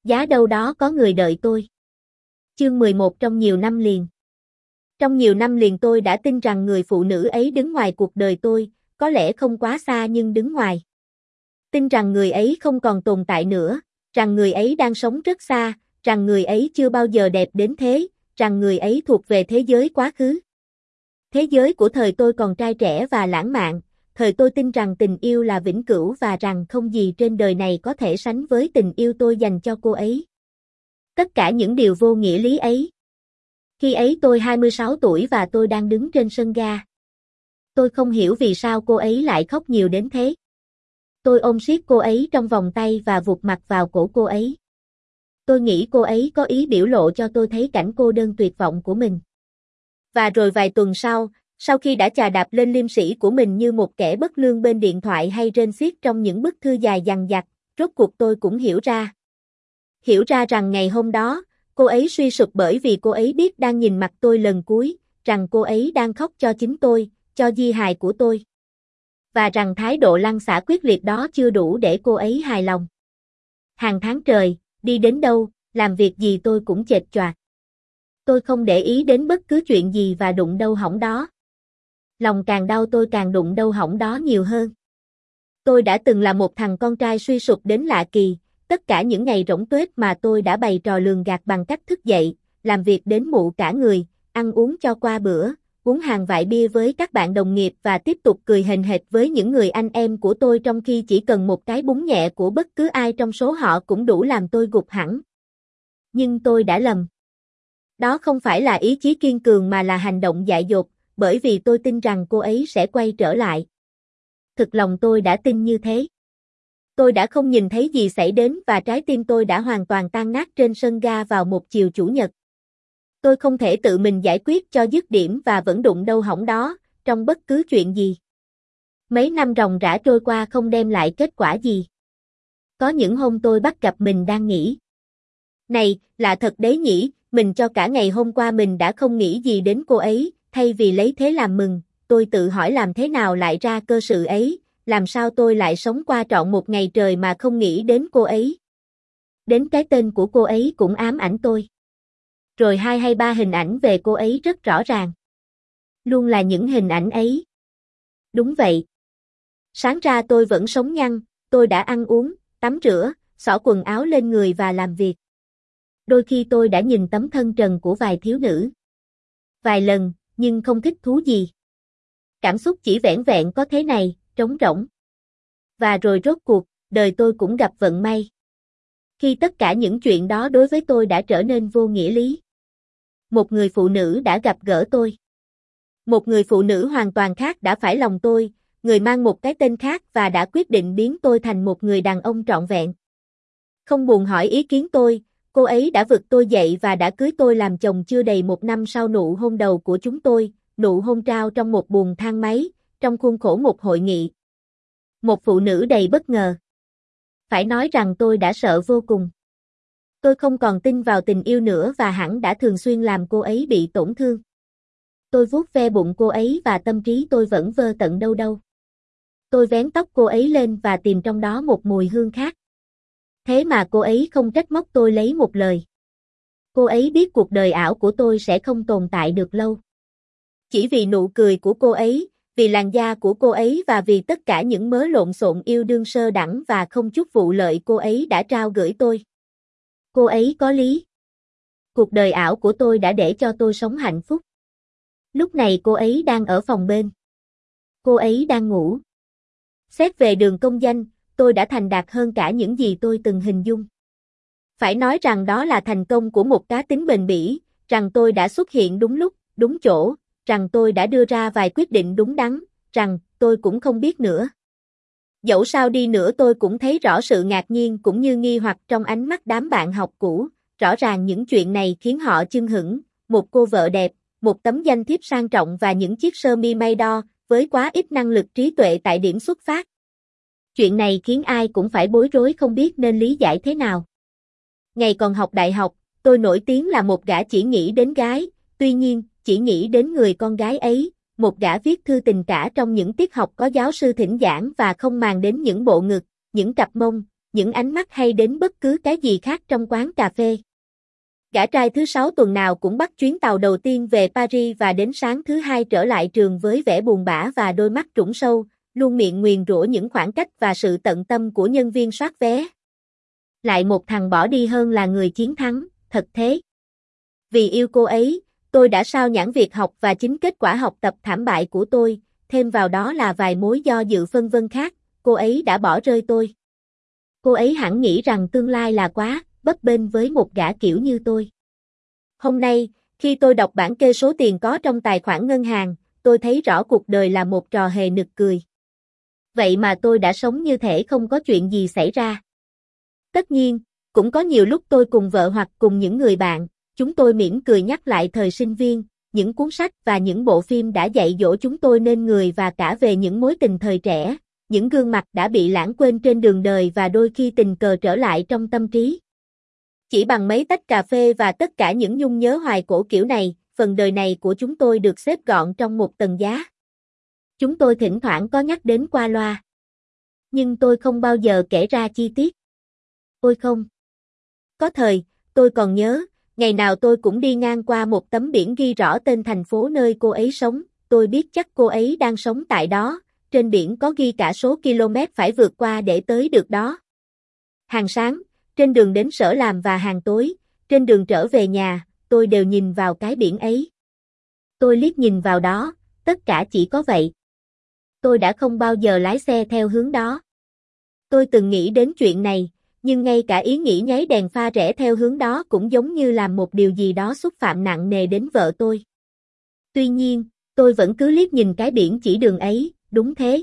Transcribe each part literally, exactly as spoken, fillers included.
Giá đâu đó có người đợi tôi. Chương mười một trong nhiều năm liền. Trong nhiều năm liền tôi đã tin rằng người phụ nữ ấy đứng ngoài cuộc đời tôi, có lẽ không quá xa nhưng đứng ngoài. Tin rằng người ấy không còn tồn tại nữa, rằng người ấy đang sống rất xa, rằng người ấy chưa bao giờ đẹp đến thế, rằng người ấy thuộc về thế giới quá khứ. Thế giới của thời tôi còn trai trẻ và lãng mạn, thời tôi tin rằng tình yêu là vĩnh cửu và rằng không gì trên đời này có thể sánh với tình yêu tôi dành cho cô ấy. Tất cả những điều vô nghĩa lý ấy. Khi ấy tôi hai mươi sáu tuổi và tôi đang đứng trên sân ga. Tôi không hiểu vì sao cô ấy lại khóc nhiều đến thế. Tôi ôm siết cô ấy trong vòng tay và vụt mặt vào cổ cô ấy. Tôi nghĩ cô ấy có ý biểu lộ cho tôi thấy cảnh cô đơn tuyệt vọng của mình. Và rồi vài tuần sau, sau khi đã chà đạp lên liêm sĩ của mình như một kẻ bất lương bên điện thoại hay rên xiết trong những bức thư dài dằng dặc, rốt cuộc tôi cũng hiểu ra. Hiểu ra rằng ngày hôm đó, cô ấy suy sụp bởi vì cô ấy biết đang nhìn mặt tôi lần cuối, rằng cô ấy đang khóc cho chính tôi, cho di hài của tôi. Và rằng thái độ lăn xả quyết liệt đó chưa đủ để cô ấy hài lòng. Hàng tháng trời, đi đến đâu, làm việc gì tôi cũng chệch choạc. Tôi không để ý đến bất cứ chuyện gì và đụng đâu hỏng đó. Lòng càng đau tôi càng đụng đâu hỏng đó nhiều hơn. Tôi đã từng là một thằng con trai suy sụp đến lạ kỳ, tất cả những ngày rỗng tuếch mà tôi đã bày trò lường gạt bằng cách thức dậy, làm việc đến mụ cả người, ăn uống cho qua bữa, uống hàng vại bia với các bạn đồng nghiệp và tiếp tục cười hềnh hệt với những người anh em của tôi trong khi chỉ cần một cái búng nhẹ của bất cứ ai trong số họ cũng đủ làm tôi gục hẳn. Nhưng tôi đã lầm. Đó không phải là ý chí kiên cường mà là hành động dại dột, bởi vì tôi tin rằng cô ấy sẽ quay trở lại. Thực lòng tôi đã tin như thế. Tôi đã không nhìn thấy gì xảy đến và trái tim tôi đã hoàn toàn tan nát trên sân ga vào một chiều chủ nhật. Tôi không thể tự mình giải quyết cho dứt điểm và vẫn đụng đâu hỏng đó, trong bất cứ chuyện gì. Mấy năm ròng rã trôi qua không đem lại kết quả gì. Có những hôm tôi bắt gặp mình đang nghĩ. Này, lạ thật đấy nhỉ, mình cho cả ngày hôm qua mình đã không nghĩ gì đến cô ấy, thay vì lấy thế làm mừng, tôi tự hỏi làm thế nào lại ra cơ sự ấy, làm sao tôi lại sống qua trọn một ngày trời mà không nghĩ đến cô ấy. Đến cái tên của cô ấy cũng ám ảnh tôi. Rồi hai hay ba hình ảnh về cô ấy rất rõ ràng. Luôn là những hình ảnh ấy. Đúng vậy. Sáng ra tôi vẫn sống nhăn, tôi đã ăn uống, tắm rửa, xỏ quần áo lên người và làm việc. Đôi khi tôi đã nhìn tấm thân trần của vài thiếu nữ. Vài lần, nhưng không thích thú gì. Cảm xúc chỉ vẻn vẹn có thế này, trống rỗng. Và rồi rốt cuộc, đời tôi cũng gặp vận may. Khi tất cả những chuyện đó đối với tôi đã trở nên vô nghĩa lý. Một người phụ nữ đã gặp gỡ tôi. Một người phụ nữ hoàn toàn khác đã phải lòng tôi, người mang một cái tên khác và đã quyết định biến tôi thành một người đàn ông trọn vẹn. Không buồn hỏi ý kiến tôi, cô ấy đã vực tôi dậy và đã cưới tôi làm chồng chưa đầy một năm sau nụ hôn đầu của chúng tôi, nụ hôn trao trong một buồng thang máy, trong khuôn khổ một hội nghị. Một phụ nữ đầy bất ngờ. Phải nói rằng tôi đã sợ vô cùng. Tôi không còn tin vào tình yêu nữa và hẳn đã thường xuyên làm cô ấy bị tổn thương. Tôi vuốt ve bụng cô ấy và tâm trí tôi vẫn vơ tận đâu đâu. Tôi vén tóc cô ấy lên và tìm trong đó một mùi hương khác. Thế mà cô ấy không trách móc tôi lấy một lời. Cô ấy biết cuộc đời ảo của tôi sẽ không tồn tại được lâu. Chỉ vì nụ cười của cô ấy, vì làn da của cô ấy và vì tất cả những mớ lộn xộn yêu đương sơ đẳng và không chút vụ lợi cô ấy đã trao gửi tôi. Cô ấy có lý. Cuộc đời ảo của tôi đã để cho tôi sống hạnh phúc. Lúc này cô ấy đang ở phòng bên. Cô ấy đang ngủ. Xét về đường công danh, tôi đã thành đạt hơn cả những gì tôi từng hình dung. Phải nói rằng đó là thành công của một cá tính bền bỉ, rằng tôi đã xuất hiện đúng lúc, đúng chỗ, rằng tôi đã đưa ra vài quyết định đúng đắn, rằng tôi cũng không biết nữa. Dẫu sao đi nữa tôi cũng thấy rõ sự ngạc nhiên cũng như nghi hoặc trong ánh mắt đám bạn học cũ, rõ ràng những chuyện này khiến họ chưng hửng, một cô vợ đẹp, một tấm danh thiếp sang trọng và những chiếc sơ mi may đo, với quá ít năng lực trí tuệ tại điểm xuất phát. Chuyện này khiến ai cũng phải bối rối không biết nên lý giải thế nào. Ngày còn học đại học, tôi nổi tiếng là một gã chỉ nghĩ đến gái, tuy nhiên, chỉ nghĩ đến người con gái ấy, một gã viết thư tình cả trong những tiết học có giáo sư thỉnh giảng và không màng đến những bộ ngực, những cặp mông, những ánh mắt hay đến bất cứ cái gì khác trong quán cà phê. Gã trai thứ sáu tuần nào cũng bắt chuyến tàu đầu tiên về Paris và đến sáng thứ hai trở lại trường với vẻ buồn bã và đôi mắt trũng sâu, luôn miệng nguyền rủa những khoảng cách và sự tận tâm của nhân viên soát vé. Lại một thằng bỏ đi hơn là người chiến thắng, thật thế. Vì yêu cô ấy, tôi đã sao nhãng việc học và chính kết quả học tập thảm bại của tôi, thêm vào đó là vài mối do dự phân vân khác, cô ấy đã bỏ rơi tôi. Cô ấy hẳn nghĩ rằng tương lai là quá bấp bênh với một gã kiểu như tôi. Hôm nay, khi tôi đọc bảng kê số tiền có trong tài khoản ngân hàng, tôi thấy rõ cuộc đời là một trò hề nực cười. Vậy mà tôi đã sống như thể không có chuyện gì xảy ra. Tất nhiên, cũng có nhiều lúc tôi cùng vợ hoặc cùng những người bạn, chúng tôi mỉm cười nhắc lại thời sinh viên, những cuốn sách và những bộ phim đã dạy dỗ chúng tôi nên người và cả về những mối tình thời trẻ, những gương mặt đã bị lãng quên trên đường đời và đôi khi tình cờ trở lại trong tâm trí. Chỉ bằng mấy tách cà phê và tất cả những nhung nhớ hoài cổ kiểu này, phần đời này của chúng tôi được xếp gọn trong một tầng giá. Chúng tôi thỉnh thoảng có nhắc đến qua loa. Nhưng tôi không bao giờ kể ra chi tiết. Ôi không! Có thời, tôi còn nhớ, ngày nào tôi cũng đi ngang qua một tấm biển ghi rõ tên thành phố nơi cô ấy sống, tôi biết chắc cô ấy đang sống tại đó, trên biển có ghi cả số km phải vượt qua để tới được đó. Hàng sáng, trên đường đến sở làm và hàng tối, trên đường trở về nhà, tôi đều nhìn vào cái biển ấy. Tôi liếc nhìn vào đó, tất cả chỉ có vậy. Tôi đã không bao giờ lái xe theo hướng đó. Tôi từng nghĩ đến chuyện này, nhưng ngay cả ý nghĩ nháy đèn pha rẽ theo hướng đó cũng giống như làm một điều gì đó xúc phạm nặng nề đến vợ tôi. Tuy nhiên, tôi vẫn cứ liếc nhìn cái biển chỉ đường ấy, đúng thế.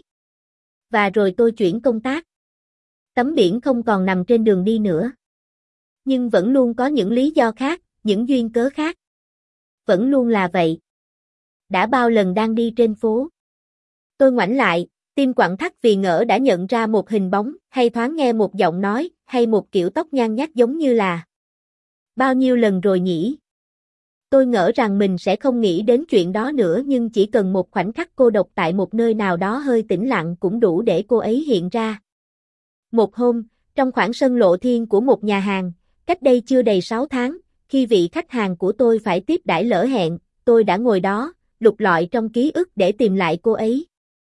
Và rồi tôi chuyển công tác. Tấm biển không còn nằm trên đường đi nữa. Nhưng vẫn luôn có những lý do khác, những duyên cớ khác. Vẫn luôn là vậy. Đã bao lần đang đi trên phố. Tôi ngoảnh lại, tim quặn thắt vì ngỡ đã nhận ra một hình bóng, hay thoáng nghe một giọng nói, hay một kiểu tóc nhăn nhác giống như là bao nhiêu lần rồi nhỉ? Tôi ngỡ rằng mình sẽ không nghĩ đến chuyện đó nữa nhưng chỉ cần một khoảnh khắc cô độc tại một nơi nào đó hơi tĩnh lặng cũng đủ để cô ấy hiện ra. Một hôm, trong khoảng sân lộ thiên của một nhà hàng, cách đây chưa đầy sáu tháng, khi vị khách hàng của tôi phải tiếp đãi lỡ hẹn, tôi đã ngồi đó, lục lọi trong ký ức để tìm lại cô ấy.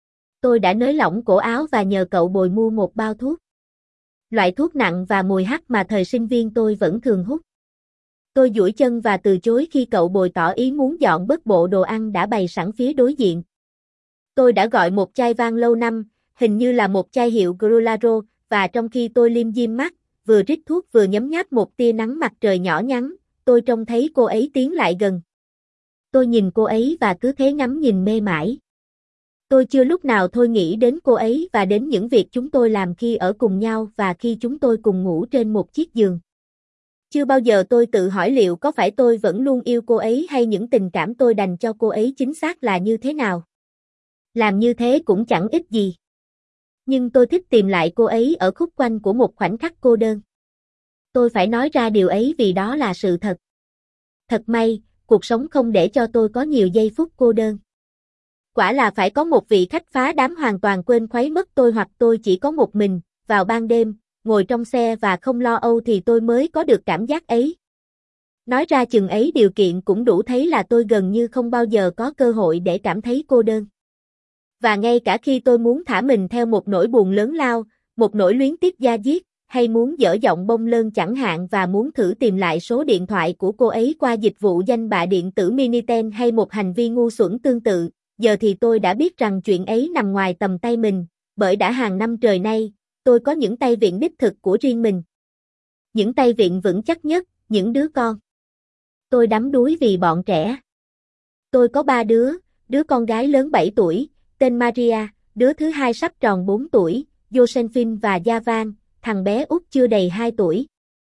Tôi đã nới lỏng cổ áo và nhờ cậu bồi mua một bao thuốc. Loại thuốc nặng và mùi hắc mà thời sinh viên tôi vẫn thường hút. Tôi duỗi chân và từ chối khi cậu bồi tỏ ý muốn dọn bớt bộ đồ ăn đã bày sẵn phía đối diện. Tôi đã gọi một chai vang lâu năm, hình như là một chai hiệu Gloraro, và trong khi tôi liêm diêm mắt, vừa rít thuốc vừa nhấm nháp một tia nắng mặt trời nhỏ nhắn, tôi trông thấy cô ấy tiến lại gần. Tôi nhìn cô ấy và cứ thế ngắm nhìn mê mải. Tôi chưa lúc nào thôi nghĩ đến cô ấy và đến những việc chúng tôi làm khi ở cùng nhau và khi chúng tôi cùng ngủ trên một chiếc giường. Chưa bao giờ tôi tự hỏi liệu có phải tôi vẫn luôn yêu cô ấy hay những tình cảm tôi dành cho cô ấy chính xác là như thế nào. Làm như thế cũng chẳng ích gì. Nhưng tôi thích tìm lại cô ấy ở khúc quanh của một khoảnh khắc cô đơn. Tôi phải nói ra điều ấy vì đó là sự thật. Thật may, cuộc sống không để cho tôi có nhiều giây phút cô đơn. Quả là phải có một vị khách phá đám hoàn toàn quên khuấy mất tôi hoặc tôi chỉ có một mình, vào ban đêm, ngồi trong xe và không lo âu thì tôi mới có được cảm giác ấy. Nói ra chừng ấy điều kiện cũng đủ thấy là tôi gần như không bao giờ có cơ hội để cảm thấy cô đơn. Và ngay cả khi tôi muốn thả mình theo một nỗi buồn lớn lao, một nỗi luyến tiếc da diết, hay muốn dở giọng bông lơn chẳng hạn và muốn thử tìm lại số điện thoại của cô ấy qua dịch vụ danh bạ điện tử Minitel hay một hành vi ngu xuẩn tương tự, giờ thì tôi đã biết rằng chuyện ấy nằm ngoài tầm tay mình, bởi đã hàng năm trời nay, tôi có những tay vịn đích thực của riêng mình. Những tay vịn vững chắc nhất, những đứa con. Tôi đắm đuối vì bọn trẻ. Tôi có ba đứa, đứa con gái lớn bảy tuổi, tên Maria, đứa thứ hai sắp tròn bốn tuổi, Josephine và Javan, thằng bé út chưa đầy hai tuổi.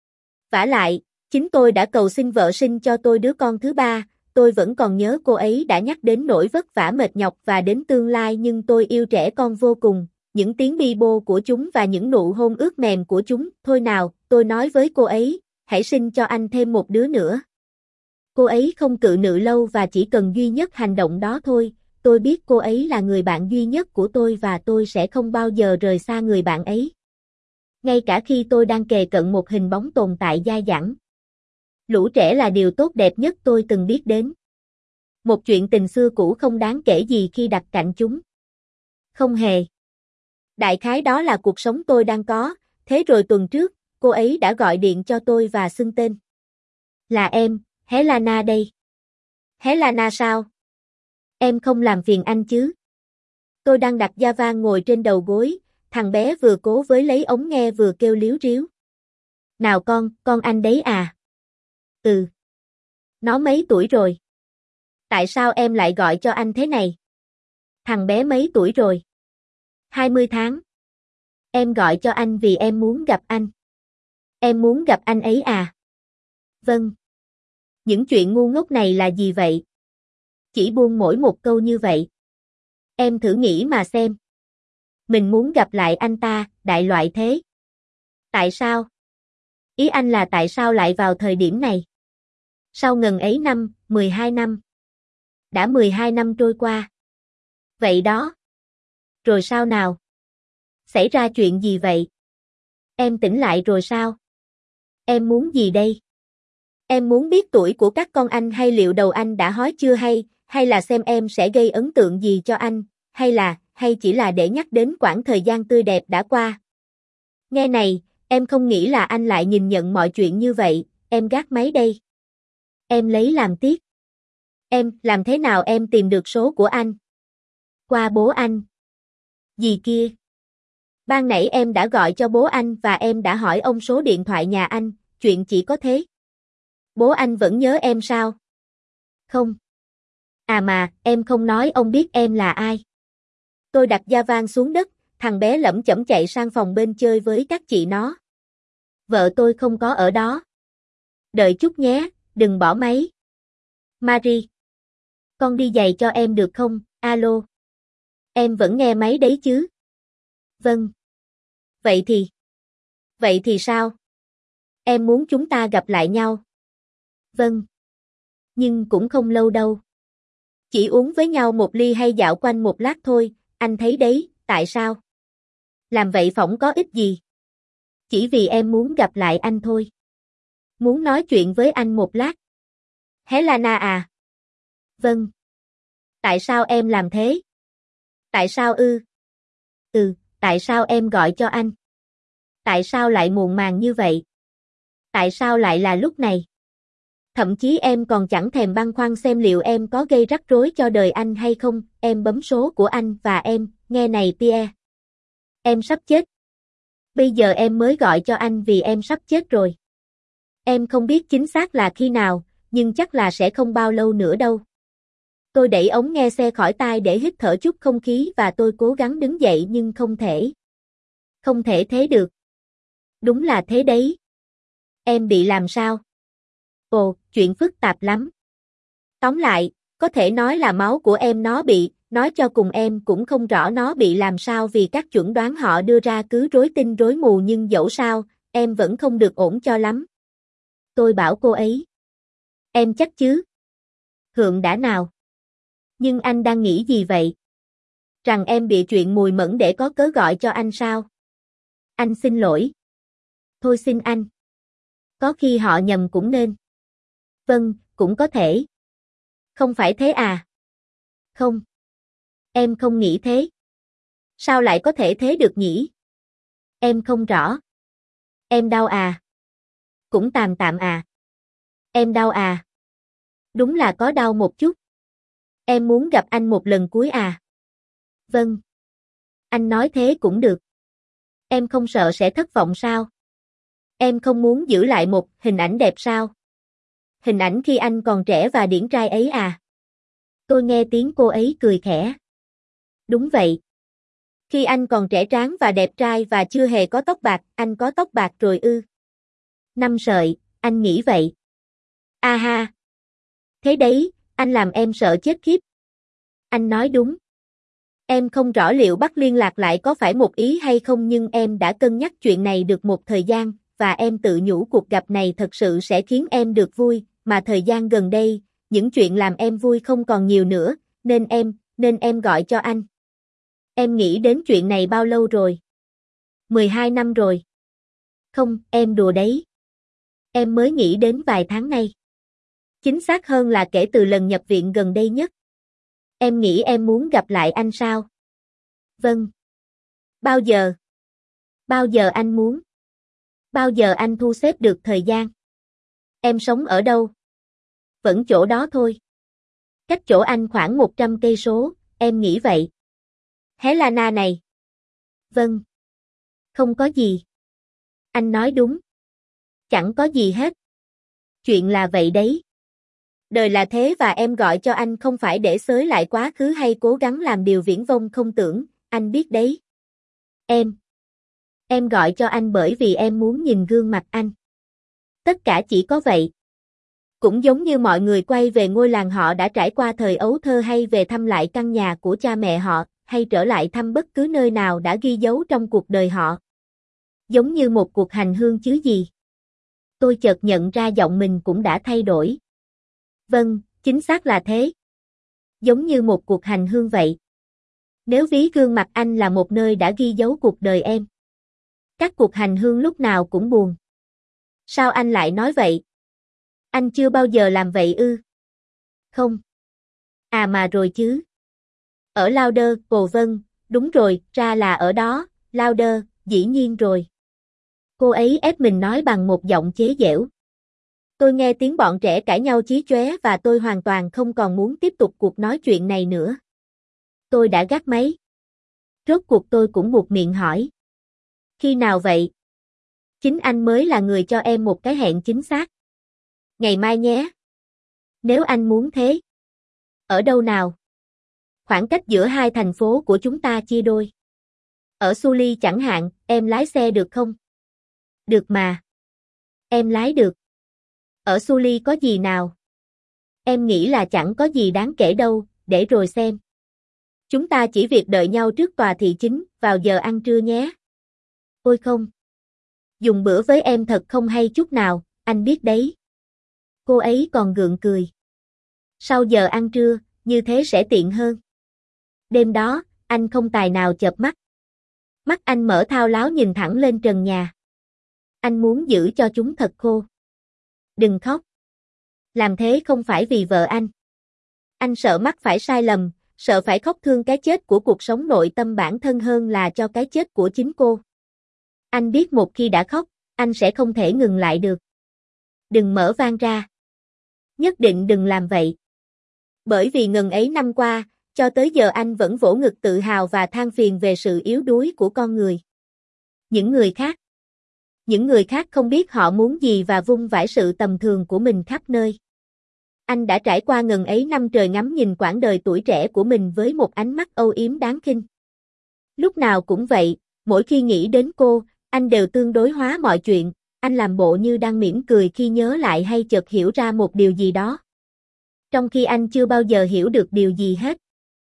Vả lại, chính tôi đã cầu xin vợ sinh cho tôi đứa con thứ ba, tôi vẫn còn nhớ cô ấy đã nhắc đến nỗi vất vả mệt nhọc và đến tương lai nhưng tôi yêu trẻ con vô cùng, những tiếng bi bô của chúng và những nụ hôn ướt mềm của chúng, thôi nào, tôi nói với cô ấy, hãy sinh cho anh thêm một đứa nữa. Cô ấy không cự nữ lâu và chỉ cần duy nhất hành động đó thôi, tôi biết cô ấy là người bạn duy nhất của tôi và tôi sẽ không bao giờ rời xa người bạn ấy. Ngay cả khi tôi đang kề cận một hình bóng tồn tại dai dẳng. Lũ trẻ là điều tốt đẹp nhất tôi từng biết đến. Một chuyện tình xưa cũ không đáng kể gì khi đặt cạnh chúng. Không hề. Đại khái đó là cuộc sống tôi đang có, thế rồi tuần trước, cô ấy đã gọi điện cho tôi và xưng tên. Là em, Helena đây. Helena sao? Em không làm phiền anh chứ? Tôi đang đặt da vang ngồi trên đầu gối, thằng bé vừa cố với lấy ống nghe vừa kêu líu ríu. Nào con, con anh đấy à? Ừ. Nó mấy tuổi rồi? Tại sao em lại gọi cho anh thế này? Thằng bé mấy tuổi rồi? hai mươi tháng. Em gọi cho anh vì em muốn gặp anh. Em muốn gặp anh ấy à? Vâng. Những chuyện ngu ngốc này là gì vậy? Chỉ buông mỗi một câu như vậy. Em thử nghĩ mà xem. Mình muốn gặp lại anh ta, đại loại thế. Tại sao? Ý anh là tại sao lại vào thời điểm này? Sau ngần ấy năm, mười hai năm. Đã mười hai năm trôi qua. Vậy đó. Rồi sao nào? Xảy ra chuyện gì vậy? Em tỉnh lại rồi sao? Em muốn gì đây? Em muốn biết tuổi của các con anh hay liệu đầu anh đã hói chưa hay, hay là xem em sẽ gây ấn tượng gì cho anh, hay là, hay chỉ là để nhắc đến quãng thời gian tươi đẹp đã qua. Nghe này, em không nghĩ là anh lại nhìn nhận mọi chuyện như vậy, em gác máy đây. Em lấy làm tiếc. Em, làm thế nào em tìm được số của anh? Qua bố anh. Gì kia? Ban nãy em đã gọi cho bố anh và em đã hỏi ông số điện thoại nhà anh, chuyện chỉ có thế. Bố anh vẫn nhớ em sao? Không. À mà, em không nói ông biết em là ai. Tôi đặt da vang xuống đất, thằng bé lẩm chẩm chạy sang phòng bên chơi với các chị nó. Vợ tôi không có ở đó. Đợi chút nhé, đừng bỏ máy. Marie. Con đi giày cho em được không, alo. Em vẫn nghe máy đấy chứ? Vâng. Vậy thì. Vậy thì sao? Em muốn chúng ta gặp lại nhau. Vâng. Nhưng cũng không lâu đâu. Chỉ uống với nhau một ly hay dạo quanh một lát thôi, anh thấy đấy, tại sao? Làm vậy phỏng có ích gì? Chỉ vì em muốn gặp lại anh thôi. Muốn nói chuyện với anh một lát. Helena à? Vâng. Tại sao em làm thế? Tại sao ư? Ừ, tại sao em gọi cho anh? Tại sao lại muộn màng như vậy? Tại sao lại là lúc này? Thậm chí em còn chẳng thèm băn khoăn xem liệu em có gây rắc rối cho đời anh hay không, em bấm số của anh và em, nghe này Pierre. Em sắp chết. Bây giờ em mới gọi cho anh vì em sắp chết rồi. Em không biết chính xác là khi nào, nhưng chắc là sẽ không bao lâu nữa đâu. Tôi đẩy ống nghe xe khỏi tai để hít thở chút không khí và tôi cố gắng đứng dậy nhưng không thể. Không thể thế được. Đúng là thế đấy. Em bị làm sao? Ồ, chuyện phức tạp lắm. Tóm lại, có thể nói là máu của em nó bị, nói cho cùng em cũng không rõ nó bị làm sao vì các chuẩn đoán họ đưa ra cứ rối tinh rối mù nhưng dẫu sao, em vẫn không được ổn cho lắm. Tôi bảo cô ấy. Em chắc chứ? Hượng đã nào? Nhưng anh đang nghĩ gì vậy? Rằng em bị chuyện mùi mẫn để có cớ gọi cho anh sao? Anh xin lỗi. Thôi xin anh. Có khi họ nhầm cũng nên. Vâng, cũng có thể. Không phải thế à? Không. Em không nghĩ thế. Sao lại có thể thế được nhỉ? Em không rõ. Em đau à? Cũng tạm tạm à? Em đau à? Đúng là có đau một chút. Em muốn gặp anh một lần cuối à? Vâng. Anh nói thế cũng được. Em không sợ sẽ thất vọng sao? Em không muốn giữ lại một hình ảnh đẹp sao? Hình ảnh khi anh còn trẻ và điển trai ấy à? Tôi nghe tiếng cô ấy cười khẽ. Đúng vậy. Khi anh còn trẻ tráng và đẹp trai và chưa hề có tóc bạc, anh có tóc bạc rồi ư? Năm sợi, anh nghĩ vậy. A ha. Thế đấy, anh làm em sợ chết khiếp. Anh nói đúng. Em không rõ liệu bắt liên lạc lại có phải một ý hay không nhưng em đã cân nhắc chuyện này được một thời gian, và em tự nhủ cuộc gặp này thật sự sẽ khiến em được vui, mà thời gian gần đây, những chuyện làm em vui không còn nhiều nữa, nên em, nên em gọi cho anh. Em nghĩ đến chuyện này bao lâu rồi? mười hai năm rồi. Không, em đùa đấy. Em mới nghĩ đến vài tháng nay. Chính xác hơn là kể từ lần nhập viện gần đây nhất. Em nghĩ em muốn gặp lại anh sao? Vâng. Bao giờ? Bao giờ anh muốn? Bao giờ anh thu xếp được thời gian? Em sống ở đâu? Vẫn chỗ đó thôi. Cách chỗ anh khoảng một trăm cây số, em nghĩ vậy. Helena này. Vâng. Không có gì. Anh nói đúng. Chẳng có gì hết. Chuyện là vậy đấy. Đời là thế và em gọi cho anh không phải để xới lại quá khứ hay cố gắng làm điều viển vông không tưởng, anh biết đấy. Em. Em gọi cho anh bởi vì em muốn nhìn gương mặt anh. Tất cả chỉ có vậy. Cũng giống như mọi người quay về ngôi làng họ đã trải qua thời ấu thơ hay về thăm lại căn nhà của cha mẹ họ, hay trở lại thăm bất cứ nơi nào đã ghi dấu trong cuộc đời họ. Giống như một cuộc hành hương chứ gì. Tôi chợt nhận ra giọng mình cũng đã thay đổi. Vâng, chính xác là thế. Giống như một cuộc hành hương vậy. Nếu ví gương mặt anh là một nơi đã ghi dấu cuộc đời em. Các cuộc hành hương lúc nào cũng buồn. Sao anh lại nói vậy? Anh chưa bao giờ làm vậy ư? Không. À mà rồi chứ. Ở Lauder, Ồ vâng, đúng rồi, ra là ở đó, Lauder, dĩ nhiên rồi. Cô ấy ép mình nói bằng một giọng chế giễu. Tôi nghe tiếng bọn trẻ cãi nhau chí chóe và tôi hoàn toàn không còn muốn tiếp tục cuộc nói chuyện này nữa. Tôi đã gác máy. Rốt cuộc tôi cũng buột miệng hỏi. Khi nào vậy? Chính anh mới là người cho em một cái hẹn chính xác. Ngày mai nhé. Nếu anh muốn thế. Ở đâu nào? Khoảng cách giữa hai thành phố của chúng ta chia đôi. Ở Sully chẳng hạn, em lái xe được không? Được mà. Em lái được. Ở Sully có gì nào? Em nghĩ là chẳng có gì đáng kể đâu, để rồi xem. Chúng ta chỉ việc đợi nhau trước tòa thị chính, vào giờ ăn trưa nhé. Ôi không. Dùng bữa với em thật không hay chút nào, anh biết đấy. Cô ấy còn gượng cười. Sau giờ ăn trưa, như thế sẽ tiện hơn. Đêm đó, anh không tài nào chợp mắt. Mắt anh mở thao láo nhìn thẳng lên trần nhà. Anh muốn giữ cho chúng thật khô. Đừng khóc. Làm thế không phải vì vợ anh. Anh sợ mắc phải sai lầm, sợ phải khóc thương cái chết của cuộc sống nội tâm bản thân hơn là cho cái chết của chính cô. Anh biết một khi đã khóc, anh sẽ không thể ngừng lại được. Đừng mở van ra. Nhất định đừng làm vậy. Bởi vì ngần ấy năm qua, cho tới giờ anh vẫn vỗ ngực tự hào và than phiền về sự yếu đuối của con người. Những người khác. Những người khác không biết họ muốn gì và vung vãi sự tầm thường của mình khắp nơi. Anh đã trải qua ngần ấy năm trời ngắm nhìn quãng đời tuổi trẻ của mình với một ánh mắt âu yếm đáng khinh. Lúc nào cũng vậy, mỗi khi nghĩ đến cô, anh đều tương đối hóa mọi chuyện, anh làm bộ như đang mỉm cười khi nhớ lại hay chợt hiểu ra một điều gì đó. Trong khi anh chưa bao giờ hiểu được điều gì hết.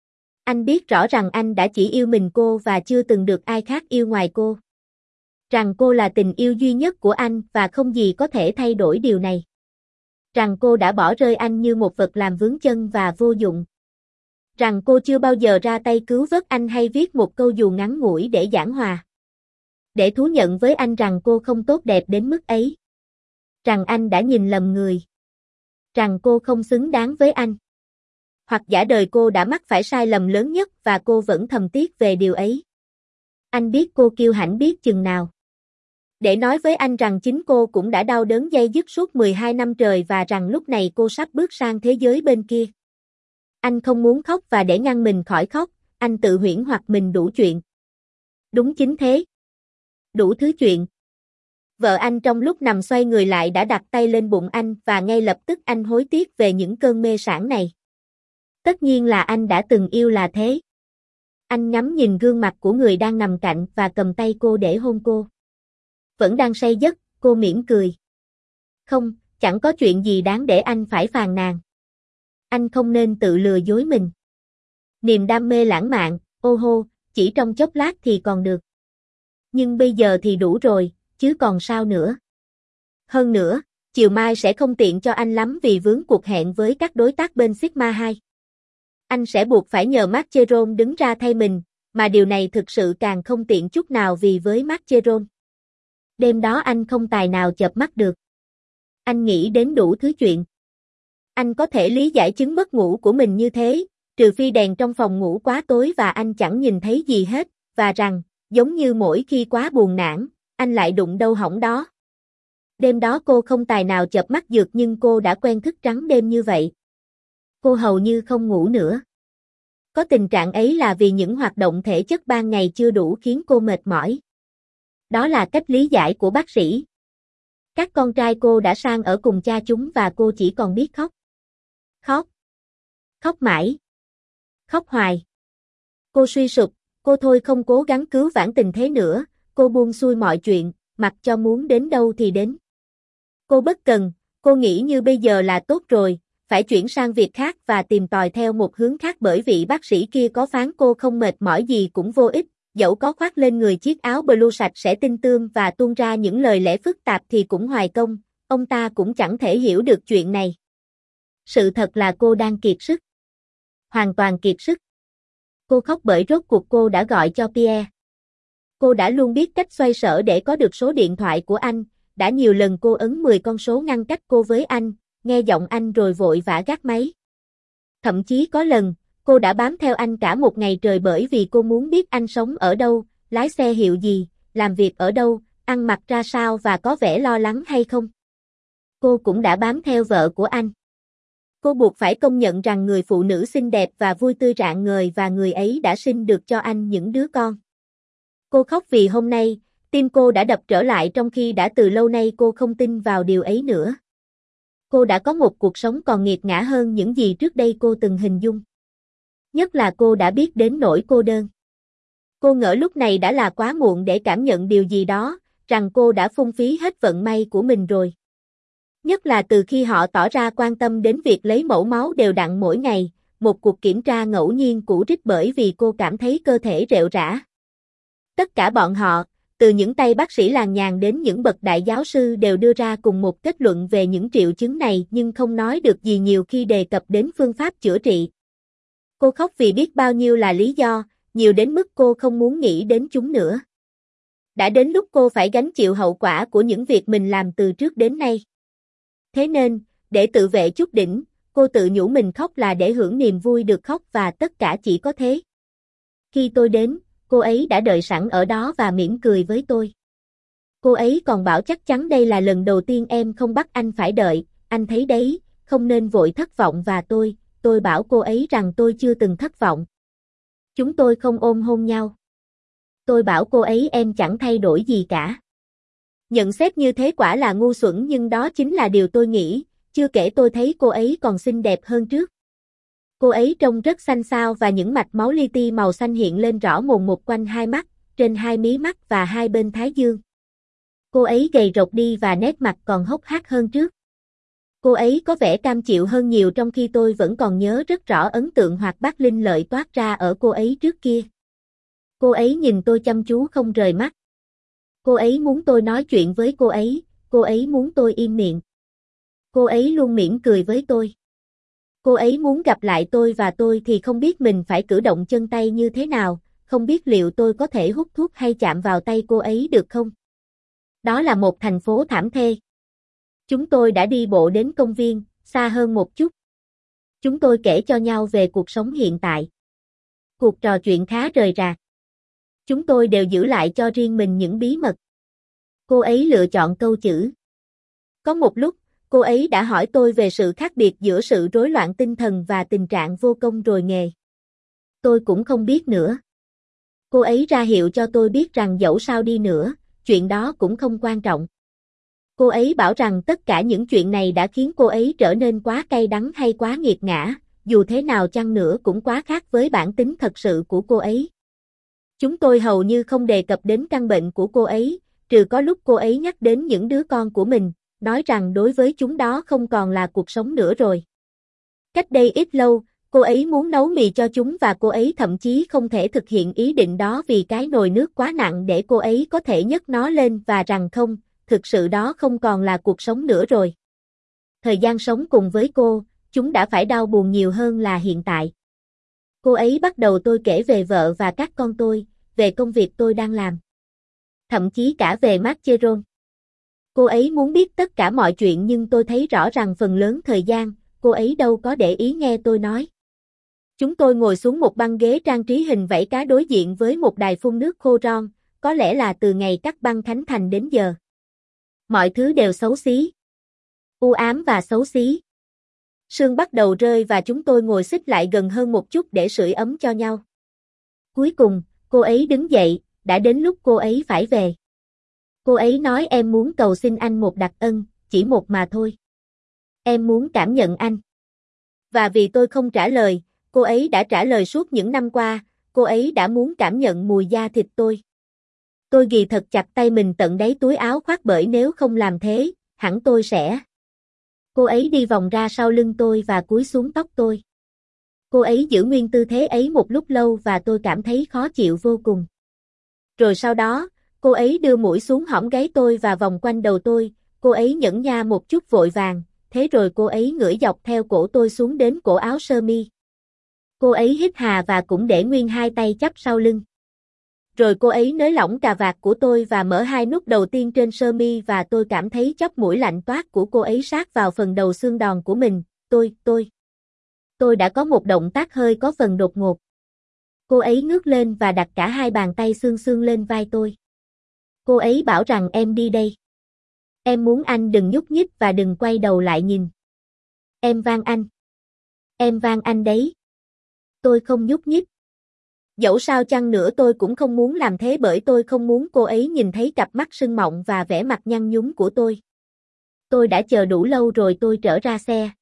Anh biết rõ rằng anh đã chỉ yêu mình cô và chưa từng được ai khác yêu ngoài cô. Rằng cô là tình yêu duy nhất của anh và không gì có thể thay đổi điều này. Rằng cô đã bỏ rơi anh như một vật làm vướng chân và vô dụng. Rằng cô chưa bao giờ ra tay cứu vớt anh hay viết một câu dù ngắn ngủi để giảng hòa. Để thú nhận với anh rằng cô không tốt đẹp đến mức ấy. Rằng anh đã nhìn lầm người. Rằng cô không xứng đáng với anh. Hoặc giả đời cô đã mắc phải sai lầm lớn nhất và cô vẫn thầm tiếc về điều ấy. Anh biết cô kiêu hãnh biết chừng nào. Để nói với anh rằng chính cô cũng đã đau đớn day dứt suốt mười hai năm trời và rằng lúc này cô sắp bước sang thế giới bên kia. Anh không muốn khóc và để ngăn mình khỏi khóc, anh tự huyễn hoặc mình đủ chuyện. Đúng chính thế. Đủ thứ chuyện. Vợ anh trong lúc nằm xoay người lại đã đặt tay lên bụng anh và ngay lập tức anh hối tiếc về những cơn mê sảng này. Tất nhiên là anh đã từng yêu là thế. Anh ngắm nhìn gương mặt của người đang nằm cạnh và cầm tay cô để hôn cô. Vẫn đang say giấc, cô mỉm cười. Không, chẳng có chuyện gì đáng để anh phải phàn nàn. Anh không nên tự lừa dối mình. Niềm đam mê lãng mạn, ô hô, chỉ trong chốc lát thì còn được. Nhưng bây giờ thì đủ rồi, chứ còn sao nữa. Hơn nữa, chiều mai sẽ không tiện cho anh lắm vì vướng cuộc hẹn với các đối tác bên Sigma hai. Anh sẽ buộc phải nhờ Mascherone đứng ra thay mình, mà điều này thực sự càng không tiện chút nào vì với Mascherone. Đêm đó anh không tài nào chợp mắt được. Anh nghĩ đến đủ thứ chuyện. Anh có thể lý giải chứng mất ngủ của mình như thế, trừ phi đèn trong phòng ngủ quá tối và anh chẳng nhìn thấy gì hết, và rằng, giống như mỗi khi quá buồn nản, anh lại đụng đâu hỏng đó. Đêm đó cô không tài nào chợp mắt được nhưng cô đã quen thức trắng đêm như vậy. Cô hầu như không ngủ nữa. Có tình trạng ấy là vì những hoạt động thể chất ban ngày chưa đủ khiến cô mệt mỏi. Đó là cách lý giải của bác sĩ. Các con trai cô đã sang ở cùng cha chúng và cô chỉ còn biết khóc. Khóc. Khóc mãi. Khóc hoài. Cô suy sụp, cô thôi không cố gắng cứu vãn tình thế nữa, cô buông xuôi mọi chuyện, mặc cho muốn đến đâu thì đến. Cô bất cần, cô nghĩ như bây giờ là tốt rồi, phải chuyển sang việc khác và tìm tòi theo một hướng khác bởi vì bác sĩ kia có phán cô không mệt mỏi gì cũng vô ích, dẫu có khoác lên người chiếc áo blue sạch sẽ tinh tươm và tuôn ra những lời lẽ phức tạp thì cũng hoài công, ông ta cũng chẳng thể hiểu được chuyện này. Sự thật là cô đang kiệt sức. Hoàn toàn kiệt sức. Cô khóc bởi rốt cuộc cô đã gọi cho Pierre. Cô đã luôn biết cách xoay sở để có được số điện thoại của anh, đã nhiều lần cô ấn mười con số ngăn cách cô với anh, nghe giọng anh rồi vội vã gác máy. Thậm chí có lần, cô đã bám theo anh cả một ngày trời bởi vì cô muốn biết anh sống ở đâu, lái xe hiệu gì, làm việc ở đâu, ăn mặc ra sao và có vẻ lo lắng hay không. Cô cũng đã bám theo vợ của anh. Cô buộc phải công nhận rằng người phụ nữ xinh đẹp và vui tươi rạng ngời và người ấy đã sinh được cho anh những đứa con. Cô khóc vì hôm nay, tim cô đã đập trở lại trong khi đã từ lâu nay cô không tin vào điều ấy nữa. Cô đã có một cuộc sống còn nghiệt ngã hơn những gì trước đây cô từng hình dung. Nhất là cô đã biết đến nỗi cô đơn. Cô ngỡ lúc này đã là quá muộn để cảm nhận điều gì đó, rằng cô đã phung phí hết vận may của mình rồi. Nhất là từ khi họ tỏ ra quan tâm đến việc lấy mẫu máu đều đặn mỗi ngày, một cuộc kiểm tra ngẫu nhiên cũ rích bởi vì cô cảm thấy cơ thể rệu rã. Tất cả bọn họ, từ những tay bác sĩ làng nhàng đến những bậc đại giáo sư đều đưa ra cùng một kết luận về những triệu chứng này nhưng không nói được gì nhiều khi đề cập đến phương pháp chữa trị. Cô khóc vì biết bao nhiêu là lý do, nhiều đến mức cô không muốn nghĩ đến chúng nữa. Đã đến lúc cô phải gánh chịu hậu quả của những việc mình làm từ trước đến nay. Thế nên, để tự vệ chút đỉnh, cô tự nhủ mình khóc là để hưởng niềm vui được khóc và tất cả chỉ có thế. Khi tôi đến, cô ấy đã đợi sẵn ở đó và mỉm cười với tôi. Cô ấy còn bảo chắc chắn đây là lần đầu tiên em không bắt anh phải đợi, anh thấy đấy, không nên vội thất vọng và tôi, tôi bảo cô ấy rằng tôi chưa từng thất vọng. Chúng tôi không ôm hôn nhau. Tôi bảo cô ấy em chẳng thay đổi gì cả. Nhận xét như thế quả là ngu xuẩn nhưng đó chính là điều tôi nghĩ, chưa kể tôi thấy cô ấy còn xinh đẹp hơn trước. Cô ấy trông rất xanh xao và những mạch máu li ti màu xanh hiện lên rõ mồn một quanh hai mắt, trên hai mí mắt và hai bên thái dương. Cô ấy gầy rộc đi và nét mặt còn hốc hác hơn trước. Cô ấy có vẻ cam chịu hơn nhiều trong khi tôi vẫn còn nhớ rất rõ ấn tượng hoạt bát linh lợi toát ra ở cô ấy trước kia. Cô ấy nhìn tôi chăm chú không rời mắt. Cô ấy muốn tôi nói chuyện với cô ấy, cô ấy muốn tôi im miệng. Cô ấy luôn mỉm cười với tôi. Cô ấy muốn gặp lại tôi và tôi thì không biết mình phải cử động chân tay như thế nào, không biết liệu tôi có thể hút thuốc hay chạm vào tay cô ấy được không. Đó là một thành phố thảm thê. Chúng tôi đã đi bộ đến công viên, xa hơn một chút. Chúng tôi kể cho nhau về cuộc sống hiện tại. Cuộc trò chuyện khá rời rạc. Chúng tôi đều giữ lại cho riêng mình những bí mật. Cô ấy lựa chọn câu chữ. Có một lúc, cô ấy đã hỏi tôi về sự khác biệt giữa sự rối loạn tinh thần và tình trạng vô công rồi nghề. Tôi cũng không biết nữa. Cô ấy ra hiệu cho tôi biết rằng dẫu sao đi nữa, chuyện đó cũng không quan trọng. Cô ấy bảo rằng tất cả những chuyện này đã khiến cô ấy trở nên quá cay đắng hay quá nghiệt ngã, dù thế nào chăng nữa cũng quá khác với bản tính thật sự của cô ấy. Chúng tôi hầu như không đề cập đến căn bệnh của cô ấy, trừ có lúc cô ấy nhắc đến những đứa con của mình, nói rằng đối với chúng đó không còn là cuộc sống nữa rồi. Cách đây ít lâu, cô ấy muốn nấu mì cho chúng và cô ấy thậm chí không thể thực hiện ý định đó vì cái nồi nước quá nặng để cô ấy có thể nhấc nó lên và rằng không, thực sự đó không còn là cuộc sống nữa rồi. Thời gian sống cùng với cô, chúng đã phải đau buồn nhiều hơn là hiện tại. Cô ấy bắt đầu tôi kể về vợ và các con tôi, về công việc tôi đang làm. Thậm chí cả về Marc Cheron. Cô ấy muốn biết tất cả mọi chuyện nhưng tôi thấy rõ rằng phần lớn thời gian, cô ấy đâu có để ý nghe tôi nói. Chúng tôi ngồi xuống một băng ghế trang trí hình vảy cá đối diện với một đài phun nước khô ron, có lẽ là từ ngày cắt băng khánh thành đến giờ. Mọi thứ đều xấu xí. U ám và xấu xí. Sương bắt đầu rơi và chúng tôi ngồi xích lại gần hơn một chút để sưởi ấm cho nhau. Cuối cùng, cô ấy đứng dậy, đã đến lúc cô ấy phải về. Cô ấy nói em muốn cầu xin anh một đặc ân, chỉ một mà thôi. Em muốn cảm nhận anh. Và vì tôi không trả lời, cô ấy đã trả lời suốt những năm qua, cô ấy đã muốn cảm nhận mùi da thịt tôi. Tôi ghì thật chặt tay mình tận đáy túi áo khoác bởi nếu không làm thế, hẳn tôi sẽ. Cô ấy đi vòng ra sau lưng tôi và cúi xuống tóc tôi. Cô ấy giữ nguyên tư thế ấy một lúc lâu và tôi cảm thấy khó chịu vô cùng. Rồi sau đó, cô ấy đưa mũi xuống hõm gáy tôi và vòng quanh đầu tôi, cô ấy nhẫn nha một chút vội vàng, thế rồi cô ấy ngửi dọc theo cổ tôi xuống đến cổ áo sơ mi. Cô ấy hít hà và cũng để nguyên hai tay chắp sau lưng. Rồi cô ấy nới lỏng cà vạt của tôi và mở hai nút đầu tiên trên sơ mi và tôi cảm thấy chóp mũi lạnh toát của cô ấy sát vào phần đầu xương đòn của mình, tôi, tôi. Tôi đã có một động tác hơi có phần đột ngột. Cô ấy ngước lên và đặt cả hai bàn tay xương xương lên vai tôi. Cô ấy bảo rằng em đi đây. Em muốn anh đừng nhúc nhích và đừng quay đầu lại nhìn. Em van anh. Em van anh đấy. Tôi không nhúc nhích. Dẫu sao chăng nữa tôi cũng không muốn làm thế bởi tôi không muốn cô ấy nhìn thấy cặp mắt sưng mọng và vẻ mặt nhăn nhúm của tôi. Tôi đã chờ đủ lâu rồi tôi trở ra xe.